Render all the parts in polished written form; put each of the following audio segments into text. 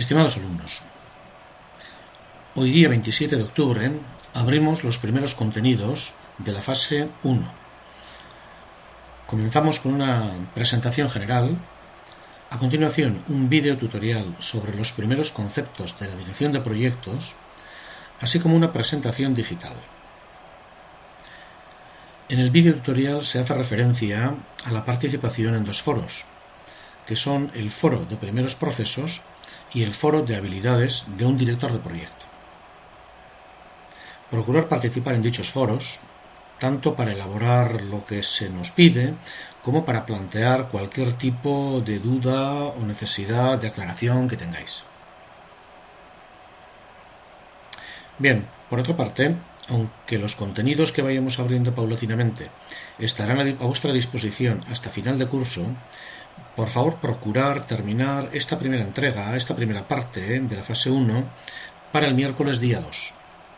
Estimados alumnos, hoy día 27 de octubre abrimos los primeros contenidos de la fase 1. Comenzamos con una presentación general, a continuación un vídeo tutorial sobre los primeros conceptos de la dirección de proyectos, así como una presentación digital. En el vídeo tutorial se hace referencia a la participación en dos foros, que son el foro de primeros procesos y el foro de habilidades de un director de proyecto. Procurar participar en dichos foros, tanto para elaborar lo que se nos pide, como para plantear cualquier tipo de duda o necesidad de aclaración que tengáis. Bien, por otra parte, aunque los contenidos que vayamos abriendo paulatinamente estarán a vuestra disposición hasta final de curso, por favor procurar terminar esta primera entrega, esta primera parte de la fase 1 para el miércoles día 2.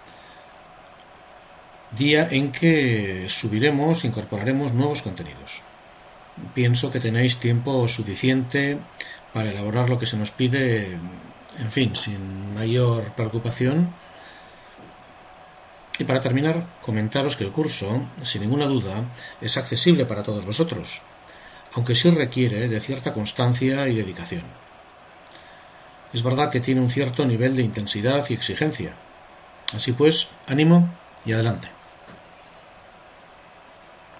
Día en que incorporaremos nuevos contenidos. Pienso que tenéis tiempo suficiente para elaborar lo que se nos pide, en fin, sin mayor preocupación. Y para terminar, comentaros que el curso, sin ninguna duda, es accesible para todos vosotros, aunque sí requiere de cierta constancia y dedicación. Es verdad que tiene un cierto nivel de intensidad y exigencia. Así pues, ánimo y adelante.